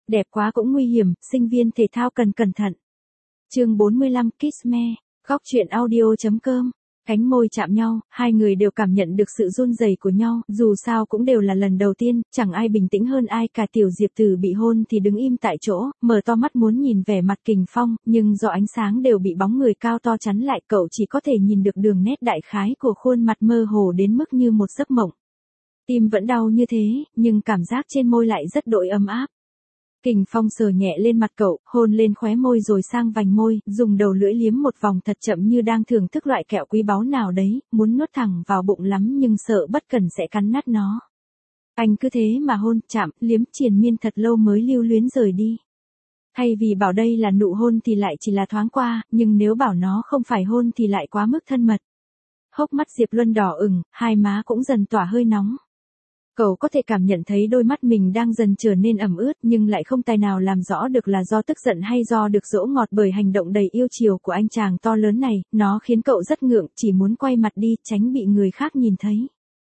Đẹp quá cũng nguy hiểm, sinh viên thể thao cần cẩn thận. Chương 45 Kiss Me, góc truyện audio.com. Cánh môi chạm nhau, hai người đều cảm nhận được sự run rẩy của nhau, dù sao cũng đều là lần đầu tiên, chẳng ai bình tĩnh hơn ai cả. Tiểu Diệp Tử bị hôn thì đứng im tại chỗ, mở to mắt muốn nhìn vẻ mặt Kình Phong, nhưng do ánh sáng đều bị bóng người cao to chắn lại, cậu chỉ có thể nhìn được đường nét đại khái của khuôn mặt mơ hồ đến mức như một giấc mộng. Tim vẫn đau như thế, nhưng cảm giác trên môi lại rất đỗi ấm áp. Kình Phong sờ nhẹ lên mặt cậu, hôn lên khóe môi rồi sang vành môi, dùng đầu lưỡi liếm một vòng thật chậm như đang thưởng thức loại kẹo quý báu nào đấy, muốn nuốt thẳng vào bụng lắm nhưng sợ bất cẩn sẽ cắn nát nó. Anh cứ thế mà hôn, chạm, liếm triền miên thật lâu mới lưu luyến rời đi. Thay vì bảo đây là nụ hôn thì lại chỉ là thoáng qua, nhưng nếu bảo nó không phải hôn thì lại quá mức thân mật. Hốc mắt Diệp Luân đỏ ửng, hai má cũng dần tỏa hơi nóng. Cậu có thể cảm nhận thấy đôi mắt mình đang dần trở nên ẩm ướt nhưng lại không tài nào làm rõ được là do tức giận hay do được dỗ ngọt bởi hành động đầy yêu chiều của anh chàng to lớn này, nó khiến cậu rất ngượng, chỉ muốn quay mặt đi, tránh bị người khác nhìn thấy.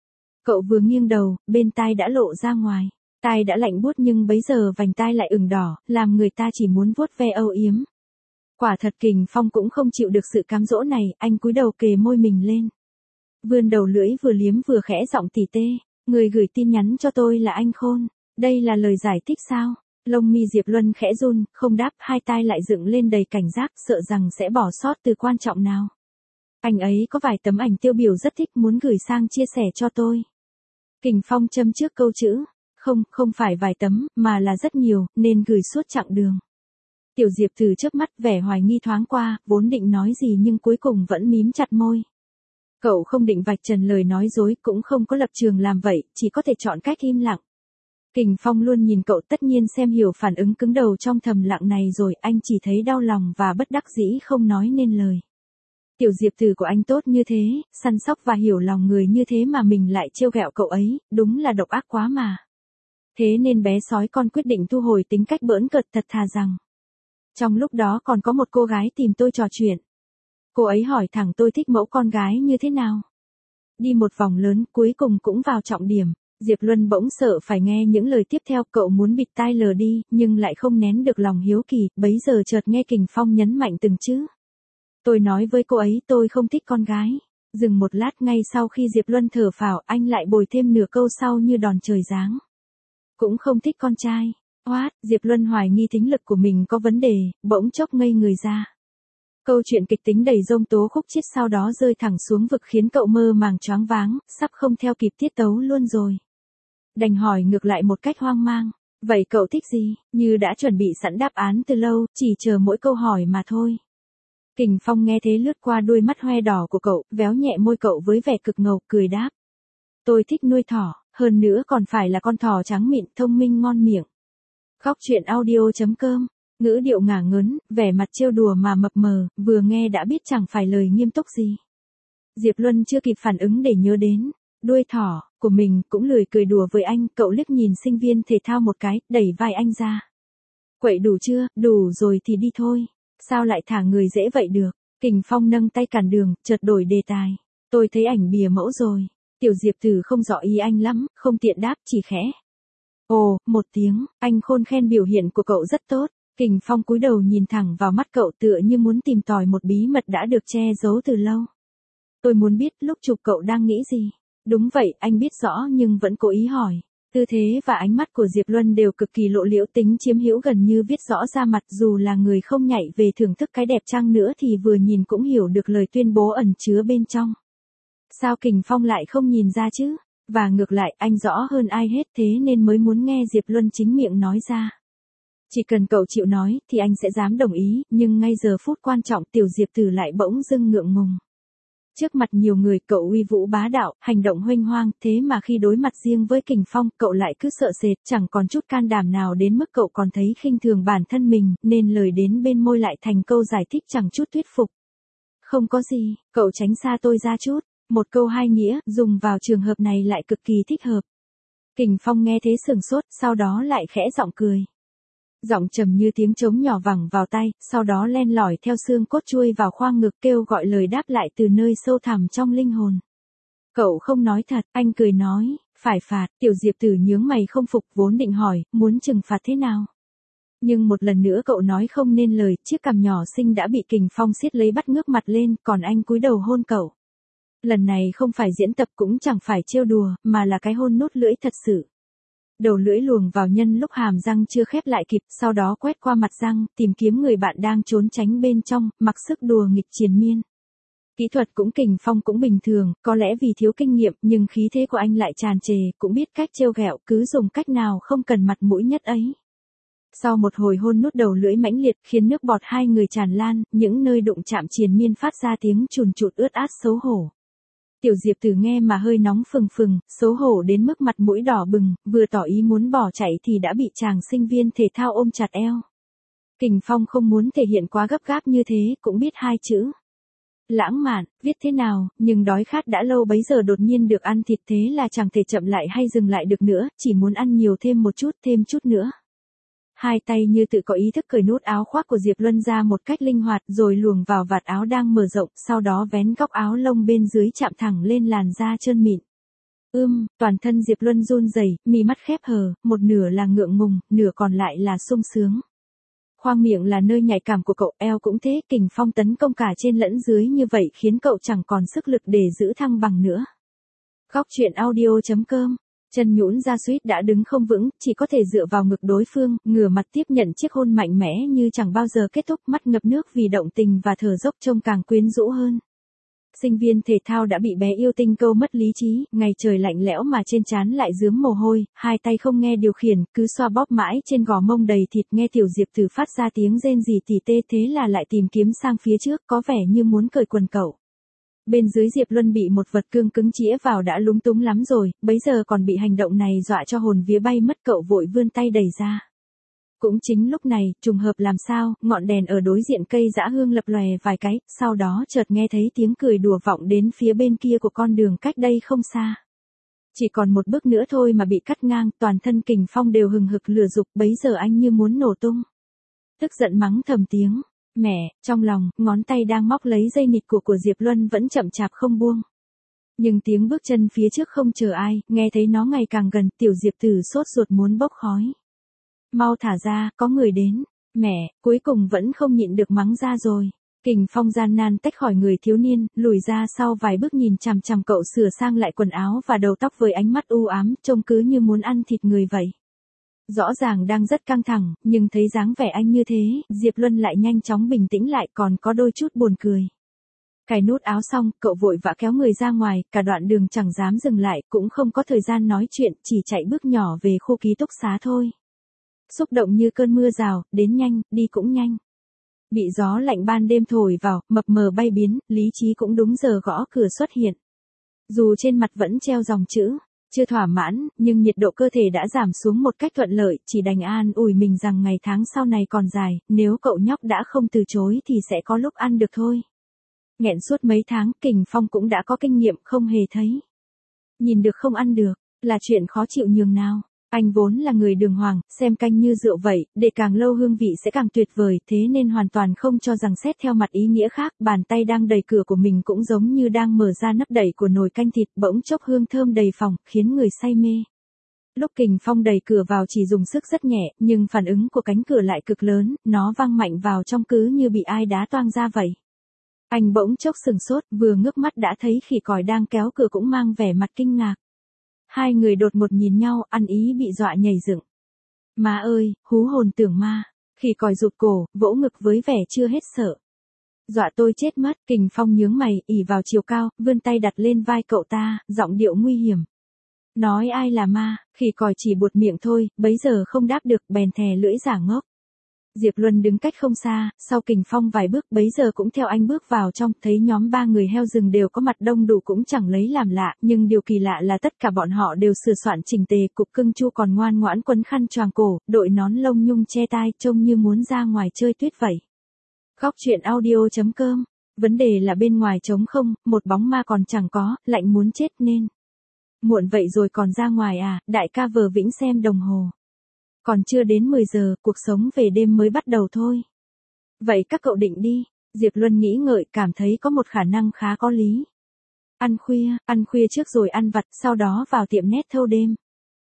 Cậu vừa nghiêng đầu, bên tai đã lộ ra ngoài. Tai đã lạnh buốt nhưng bấy giờ vành tai lại ửng đỏ, làm người ta chỉ muốn vuốt ve âu yếm. Quả thật Kình Phong cũng không chịu được sự cám dỗ này, anh cúi đầu kề môi mình lên. Vươn đầu lưỡi vừa liếm vừa khẽ giọng tỉ tê. Người gửi tin nhắn cho tôi là anh Khôn. Đây là lời giải thích sao? Lông mi Diệp Luân khẽ run, không đáp, hai tai lại dựng lên đầy cảnh giác, sợ rằng sẽ bỏ sót từ quan trọng nào. Anh ấy có vài tấm ảnh tiêu biểu rất thích, muốn gửi sang chia sẻ cho tôi. Kình Phong châm trước câu chữ. Không phải vài tấm, mà là rất nhiều, nên gửi suốt chặng đường. Tiểu Diệp Tử chớp mắt, vẻ hoài nghi thoáng qua, vốn định nói gì nhưng cuối cùng vẫn mím chặt môi. Cậu không định vạch trần lời nói dối, cũng không có lập trường làm vậy, chỉ có thể chọn cách im lặng. Kình Phong luôn nhìn cậu, tất nhiên xem hiểu phản ứng cứng đầu trong thầm lặng này rồi, anh chỉ thấy đau lòng và bất đắc dĩ không nói nên lời. Tiểu Diệp Tử của anh tốt như thế, săn sóc và hiểu lòng người như thế mà mình lại trêu ghẹo cậu ấy, đúng là độc ác quá mà. Thế nên bé sói con quyết định thu hồi tính cách bỡn cợt, thật thà rằng. Trong lúc đó còn có một cô gái tìm tôi trò chuyện. Cô ấy hỏi thẳng tôi thích mẫu con gái như thế nào. Đi một vòng lớn, cuối cùng cũng vào trọng điểm. Diệp Luân bỗng sợ phải nghe những lời tiếp theo, cậu muốn bịt tai lờ đi, nhưng lại không nén được lòng hiếu kỳ, bấy giờ chợt nghe Kình Phong nhấn mạnh từng chữ. Tôi nói với cô ấy tôi không thích con gái. Dừng một lát, ngay sau khi Diệp Luân thở phào, anh lại bồi thêm nửa câu sau như đòn trời giáng. Cũng không thích con trai. What? Diệp Luân hoài nghi thính lực của mình có vấn đề, bỗng chốc ngây người ra. Câu chuyện kịch tính đầy giông tố khúc chiết sau đó rơi thẳng xuống vực khiến cậu mơ màng choáng váng, sắp không theo kịp tiết tấu luôn rồi. Đành hỏi ngược lại một cách hoang mang. Vậy cậu thích gì? Như đã chuẩn bị sẵn đáp án từ lâu, chỉ chờ mỗi câu hỏi mà thôi. Kình Phong nghe thế lướt qua đôi mắt hoe đỏ của cậu, véo nhẹ môi cậu với vẻ cực ngầu, cười đáp. Tôi thích nuôi thỏ, hơn nữa còn phải là con thỏ trắng mịn, thông minh ngon miệng. Góc truyện audio.com. Ngữ điệu ngả ngớn, vẻ mặt trêu đùa mà mập mờ, vừa nghe đã biết chẳng phải lời nghiêm túc gì. Diệp Luân chưa kịp phản ứng để nhớ đến đuôi thỏ của mình, cũng lười cười đùa với anh, cậu liếc nhìn sinh viên thể thao một cái, đẩy vai anh ra. Quậy đủ chưa? Đủ rồi thì đi thôi. Sao lại thả người dễ vậy được? Kình Phong nâng tay cản đường, chợt đổi đề tài. Tôi thấy ảnh bìa mẫu rồi. Tiểu Diệp Tử không rõ ý anh lắm, không tiện đáp, chỉ khẽ. Ồ, một tiếng, anh Khôn khen biểu hiện của cậu rất tốt. Kình Phong cúi đầu nhìn thẳng vào mắt cậu tựa như muốn tìm tòi một bí mật đã được che giấu từ lâu. Tôi muốn biết lúc chụp cậu đang nghĩ gì. Đúng vậy, anh biết rõ nhưng vẫn cố ý hỏi. Tư thế và ánh mắt của Diệp Luân đều cực kỳ lộ liễu, tính chiếm hữu gần như viết rõ ra mặt, dù là người không nhạy về thưởng thức cái đẹp chăng nữa thì vừa nhìn cũng hiểu được lời tuyên bố ẩn chứa bên trong. Sao Kình Phong lại không nhìn ra chứ? Và ngược lại, anh rõ hơn ai hết, thế nên mới muốn nghe Diệp Luân chính miệng nói ra. Chỉ cần cậu chịu nói, thì anh sẽ dám đồng ý, nhưng ngay giờ phút quan trọng Tiểu Diệp Tử lại bỗng dưng ngượng ngùng. Trước mặt nhiều người cậu uy vũ bá đạo, hành động huênh hoang, thế mà khi đối mặt riêng với Kình Phong, cậu lại cứ sợ sệt, chẳng còn chút can đảm nào đến mức cậu còn thấy khinh thường bản thân mình, nên lời đến bên môi lại thành câu giải thích chẳng chút thuyết phục. Không có gì, cậu tránh xa tôi ra chút. Một câu hai nghĩa, dùng vào trường hợp này lại cực kỳ thích hợp. Kình Phong nghe thế sửng sốt, sau đó lại khẽ giọng cười. Giọng trầm như tiếng trống nhỏ vẳng vào tai, sau đó len lỏi theo xương cốt chui vào khoang ngực, kêu gọi lời đáp lại từ nơi sâu thẳm trong linh hồn. Cậu không nói thật, anh cười nói, phải phạt. Tiểu Diệp Tử nhướng mày không phục, vốn định hỏi, muốn trừng phạt thế nào? Nhưng một lần nữa cậu nói không nên lời, chiếc cằm nhỏ xinh đã bị Kình Phong siết lấy bắt ngước mặt lên, còn anh cúi đầu hôn cậu. Lần này không phải diễn tập cũng chẳng phải trêu đùa, mà là cái hôn nốt lưỡi thật sự. Đầu lưỡi luồng vào nhân lúc hàm răng chưa khép lại kịp, sau đó quét qua mặt răng, tìm kiếm người bạn đang trốn tránh bên trong, mặc sức đùa nghịch triền miên. Kỹ thuật cũng Kình Phong cũng bình thường, có lẽ vì thiếu kinh nghiệm, nhưng khí thế của anh lại tràn trề, cũng biết cách trêu ghẹo, cứ dùng cách nào không cần mặt mũi nhất ấy. Sau một hồi hôn nút đầu lưỡi mãnh liệt khiến nước bọt hai người tràn lan, những nơi đụng chạm triền miên phát ra tiếng chùn chụt ướt át xấu hổ. Tiểu Diệp Tử nghe mà hơi nóng phừng phừng, xấu hổ đến mức mặt mũi đỏ bừng, vừa tỏ ý muốn bỏ chạy thì đã bị chàng sinh viên thể thao ôm chặt eo. Kình Phong không muốn thể hiện quá gấp gáp như thế, cũng biết hai chữ lãng mạn, viết thế nào, nhưng đói khát đã lâu bấy giờ đột nhiên được ăn thịt thế là chẳng thể chậm lại hay dừng lại được nữa, chỉ muốn ăn nhiều thêm một chút, thêm chút nữa. Hai tay như tự có ý thức cởi nút áo khoác của Diệp Luân ra một cách linh hoạt rồi luồn vào vạt áo đang mở rộng, sau đó vén góc áo lông bên dưới chạm thẳng lên làn da trơn mịn. Toàn thân Diệp Luân run rẩy, mí mắt khép hờ, một nửa là ngượng ngùng, nửa còn lại là sung sướng. Khoang miệng là nơi nhạy cảm của cậu, eo cũng thế, Kình Phong tấn công cả trên lẫn dưới như vậy khiến cậu chẳng còn sức lực để giữ thăng bằng nữa. Góc truyện audio.com. Chân nhũn ra suýt đã đứng không vững, chỉ có thể dựa vào ngực đối phương, ngửa mặt tiếp nhận chiếc hôn mạnh mẽ như chẳng bao giờ kết thúc, mắt ngập nước vì động tình và thở dốc trông càng quyến rũ hơn. Sinh viên thể thao đã bị bé yêu tinh câu mất lý trí, ngày trời lạnh lẽo mà trên trán lại rướm mồ hôi, hai tay không nghe điều khiển, cứ xoa bóp mãi trên gò mông đầy thịt, nghe Tiểu Diệp Tử phát ra tiếng rên rỉ tỉ tê, thế là lại tìm kiếm sang phía trước, có vẻ như muốn cởi quần cậu. Bên dưới Diệp Luân bị một vật cương cứng chĩa vào đã lúng túng lắm rồi, bấy giờ còn bị hành động này dọa cho hồn vía bay mất, cậu vội vươn tay đẩy ra. Cũng chính lúc này, trùng hợp làm sao, ngọn đèn ở đối diện cây dã hương lập lòe vài cái, sau đó chợt nghe thấy tiếng cười đùa vọng đến phía bên kia của con đường cách đây không xa. Chỉ còn một bước nữa thôi mà bị cắt ngang, toàn thân Kình Phong đều hừng hực lửa dục, bấy giờ anh như muốn nổ tung. Tức giận mắng thầm tiếng mẹ, trong lòng, ngón tay đang móc lấy dây nịt của Diệp Luân vẫn chậm chạp không buông. Nhưng tiếng bước chân phía trước không chờ ai, nghe thấy nó ngày càng gần, Tiểu Diệp Tử sốt ruột muốn bốc khói. Mau thả ra, có người đến. Mẹ, cuối cùng vẫn không nhịn được mắng ra rồi. Kình Phong gian nan tách khỏi người thiếu niên, lùi ra sau vài bước nhìn chằm chằm cậu sửa sang lại quần áo và đầu tóc với ánh mắt u ám, trông cứ như muốn ăn thịt người vậy. Rõ ràng đang rất căng thẳng, nhưng thấy dáng vẻ anh như thế, Diệp Luân lại nhanh chóng bình tĩnh lại, còn có đôi chút buồn cười. Cài nút áo xong, cậu vội vã kéo người ra ngoài, cả đoạn đường chẳng dám dừng lại, cũng không có thời gian nói chuyện, chỉ chạy bước nhỏ về khu ký túc xá thôi. Xúc động như cơn mưa rào, đến nhanh, đi cũng nhanh. Bị gió lạnh ban đêm thổi vào, mập mờ bay biến, lý trí cũng đúng giờ gõ cửa xuất hiện. Dù trên mặt vẫn treo dòng chữ chưa thỏa mãn, nhưng nhiệt độ cơ thể đã giảm xuống một cách thuận lợi, chỉ đành an ủi mình rằng ngày tháng sau này còn dài, nếu cậu nhóc đã không từ chối thì sẽ có lúc ăn được thôi. Nghẹn suốt mấy tháng, Kình Phong cũng đã có kinh nghiệm, không hề thấy. Nhìn được không ăn được, là chuyện khó chịu nhường nào. Anh vốn là người đường hoàng, xem canh như rượu vậy, để càng lâu hương vị sẽ càng tuyệt vời, thế nên hoàn toàn không cho rằng xét theo mặt ý nghĩa khác, bàn tay đang đẩy cửa của mình cũng giống như đang mở ra nắp đậy của nồi canh thịt, bỗng chốc hương thơm đầy phòng, khiến người say mê. Lúc Kình Phong đẩy cửa vào chỉ dùng sức rất nhẹ, nhưng phản ứng của cánh cửa lại cực lớn, nó vang mạnh vào trong cứ như bị ai đá toang ra vậy. Anh bỗng chốc sừng sốt, vừa ngước mắt đã thấy khỉ còi đang kéo cửa cũng mang vẻ mặt kinh ngạc. Hai người đột ngột nhìn nhau, ăn ý bị dọa nhảy dựng. Má ơi, hú hồn tưởng ma. Khỉ còi rụt cổ, vỗ ngực với vẻ chưa hết sợ. Dọa tôi chết mất. Kình Phong nhướng mày, ỉ vào chiều cao, vươn tay đặt lên vai cậu ta, giọng điệu nguy hiểm. Nói ai là ma, khỉ còi chỉ buột miệng thôi, bấy giờ không đáp được, bèn thè lưỡi giả ngốc. Diệp Luân đứng cách không xa, sau Kình Phong vài bước, bấy giờ cũng theo anh bước vào trong, thấy nhóm ba người heo rừng đều có mặt đông đủ cũng chẳng lấy làm lạ, nhưng điều kỳ lạ là tất cả bọn họ đều sửa soạn chỉnh tề, cục cưng chu còn ngoan ngoãn quấn khăn choàng cổ, đội nón lông nhung che tai, trông như muốn ra ngoài chơi tuyết vậy. Góc truyện audio.com. Vấn đề là bên ngoài trống không, một bóng ma còn chẳng có, lạnh muốn chết nên. Muộn vậy rồi còn ra ngoài à, đại ca vờ vĩnh xem đồng hồ. Còn chưa đến 10 giờ, cuộc sống về đêm mới bắt đầu thôi. Vậy các cậu định đi? Diệp Luân nghĩ ngợi, cảm thấy có một khả năng khá có lý. Ăn khuya trước rồi ăn vặt, sau đó vào tiệm nét thâu đêm.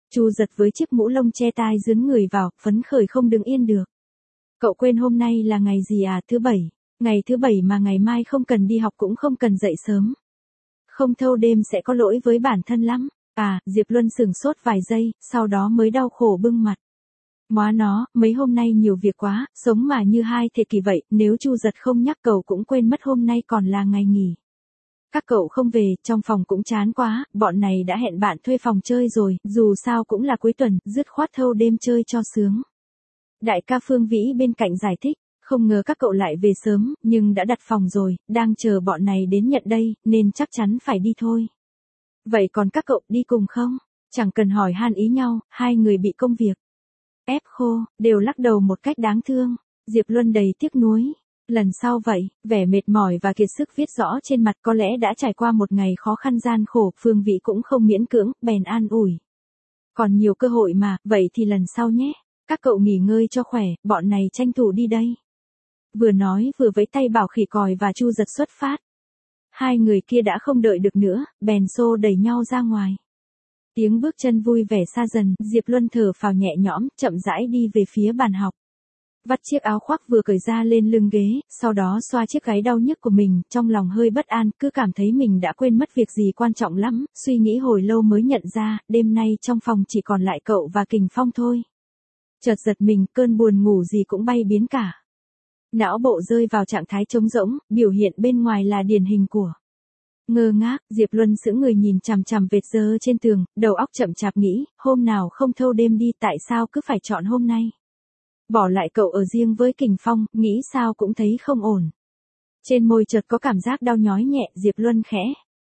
Chu Giật với chiếc mũ lông che tai dướn người vào, phấn khởi không đứng yên được. Cậu quên hôm nay là ngày gì à? Thứ bảy. Ngày thứ bảy mà ngày mai không cần đi học cũng không cần dậy sớm. Không thâu đêm sẽ có lỗi với bản thân lắm. À, Diệp Luân sửng sốt vài giây, sau đó mới đau khổ bưng mặt. Móa nó, mấy hôm nay nhiều việc quá, sống mà như hai thế kỷ vậy, nếu Chu Giật không nhắc cậu cũng quên mất hôm nay còn là ngày nghỉ. Các cậu không về, trong phòng cũng chán quá, bọn này đã hẹn bạn thuê phòng chơi rồi, dù sao cũng là cuối tuần, dứt khoát thâu đêm chơi cho sướng. Đại ca Phương Vĩ bên cạnh giải thích, không ngờ các cậu lại về sớm, nhưng đã đặt phòng rồi, đang chờ bọn này đến nhận đây, nên chắc chắn phải đi thôi. Vậy còn các cậu đi cùng không? Chẳng cần hỏi han ý nhau, hai người bị công việc ép khô, đều lắc đầu một cách đáng thương. Diệp Luân đầy tiếc nuối. Lần sau vậy, vẻ mệt mỏi và kiệt sức viết rõ trên mặt, có lẽ đã trải qua một ngày khó khăn gian khổ, Phương Vĩ cũng không miễn cưỡng, bèn an ủi. Còn nhiều cơ hội mà, vậy thì lần sau nhé. Các cậu nghỉ ngơi cho khỏe, bọn này tranh thủ đi đây. Vừa nói vừa vẫy tay bảo Khỉ Còi và Chu Giật xuất phát. Hai người kia đã không đợi được nữa, bèn xô đẩy nhau ra ngoài. Tiếng bước chân vui vẻ xa dần, Diệp Luân thở phào nhẹ nhõm, chậm rãi đi về phía bàn học. Vắt chiếc áo khoác vừa cởi ra lên lưng ghế, sau đó xoa chiếc gáy đau nhức của mình, trong lòng hơi bất an, cứ cảm thấy mình đã quên mất việc gì quan trọng lắm, suy nghĩ hồi lâu mới nhận ra, đêm nay trong phòng chỉ còn lại cậu và Kình Phong thôi. Chợt giật mình, cơn buồn ngủ gì cũng bay biến cả. Não bộ rơi vào trạng thái trống rỗng, biểu hiện bên ngoài là điển hình của ngơ ngác. Diệp Luân sững người nhìn chằm chằm vệt dơ trên tường, đầu óc chậm chạp nghĩ, hôm nào không thâu đêm đi, tại sao cứ phải chọn hôm nay? Bỏ lại cậu ở riêng với Kình Phong, nghĩ sao cũng thấy không ổn. Trên môi chợt có cảm giác đau nhói nhẹ, Diệp Luân khẽ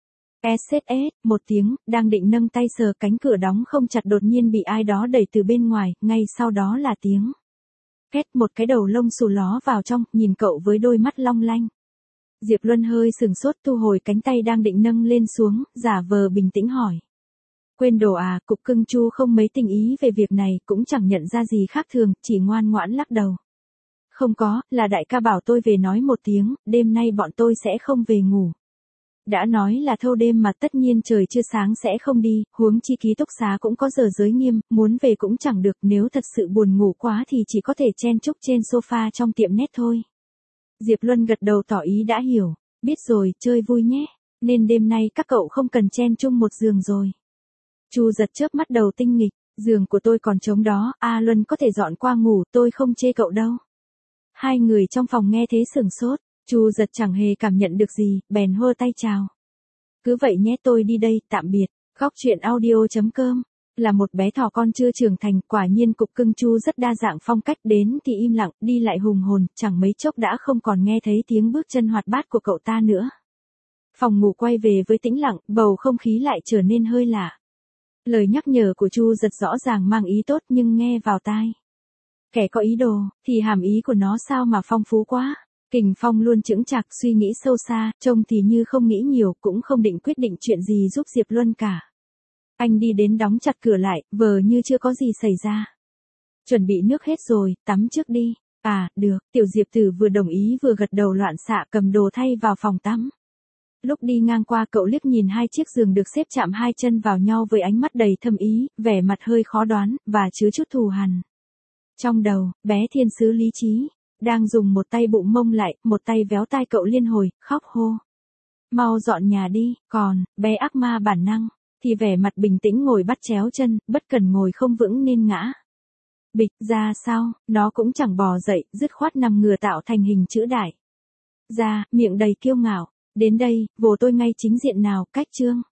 SSS một tiếng, đang định nâng tay sờ cánh cửa đóng không chặt, đột nhiên bị ai đó đẩy từ bên ngoài, ngay sau đó là tiếng két, một cái đầu lông xù ló vào trong, nhìn cậu với đôi mắt long lanh. Diệp Luân hơi sừng sốt, thu hồi cánh tay đang định nâng lên xuống, giả vờ bình tĩnh hỏi. Quên đồ à? Cục Cưng Chu không mấy tình ý về việc này, cũng chẳng nhận ra gì khác thường, chỉ ngoan ngoãn lắc đầu. Không có, là đại ca bảo tôi về nói một tiếng, đêm nay bọn tôi sẽ không về ngủ. Đã nói là thâu đêm mà, tất nhiên trời chưa sáng sẽ không đi, huống chi ký túc xá cũng có giờ giới nghiêm, muốn về cũng chẳng được, nếu thật sự buồn ngủ quá thì chỉ có thể chen chúc trên sofa trong tiệm net thôi. Diệp Luân gật đầu tỏ ý đã hiểu, biết rồi, chơi vui nhé, nên đêm nay các cậu không cần chen chung một giường rồi. Chu Giật chớp mắt đầu tinh nghịch, giường của tôi còn trống đó, A Luân có thể dọn qua ngủ, tôi không chê cậu đâu. Hai người trong phòng nghe thế sửng sốt, Chu Giật chẳng hề cảm nhận được gì, bèn hơ tay chào. Cứ vậy nhé, tôi đi đây, tạm biệt. Góc truyện audio.com là một bé thỏ con chưa trưởng thành, quả nhiên Cục Cưng Chu rất đa dạng phong cách, đến thì im lặng, đi lại hùng hồn, chẳng mấy chốc đã không còn nghe thấy tiếng bước chân hoạt bát của cậu ta nữa. Phòng ngủ quay về với tĩnh lặng, bầu không khí lại trở nên hơi lạ. Lời nhắc nhở của Chu Giật rõ ràng mang ý tốt nhưng nghe vào tai kẻ có ý đồ, thì hàm ý của nó sao mà phong phú quá. Kình Phong luôn chững chạc, suy nghĩ sâu xa, trông thì như không nghĩ nhiều, cũng không định quyết định chuyện gì giúp Diệp Luân cả. Anh đi đến đóng chặt cửa lại, vờ như chưa có gì xảy ra. Chuẩn bị nước hết rồi, tắm trước đi. À, được, Tiểu Diệp Tử vừa đồng ý vừa gật đầu loạn xạ, cầm đồ thay vào phòng tắm. Lúc đi ngang qua, cậu liếc nhìn hai chiếc giường được xếp chạm hai chân vào nhau với ánh mắt đầy thâm ý, vẻ mặt hơi khó đoán, và chứa chút thù hằn. Trong đầu, bé thiên sứ lý trí đang dùng một tay bụng mông lại, một tay véo tai cậu liên hồi, khóc hô. Mau dọn nhà đi, còn, bé ác ma bản năng, thì vẻ mặt bình tĩnh ngồi bắt chéo chân, bất cần ngồi không vững nên ngã. Bịch ra sao, nó cũng chẳng bò dậy, dứt khoát nằm ngửa tạo thành hình chữ đại. Ra, miệng đầy kiêu ngạo. Đến đây, vồ tôi ngay chính diện nào, cách chương.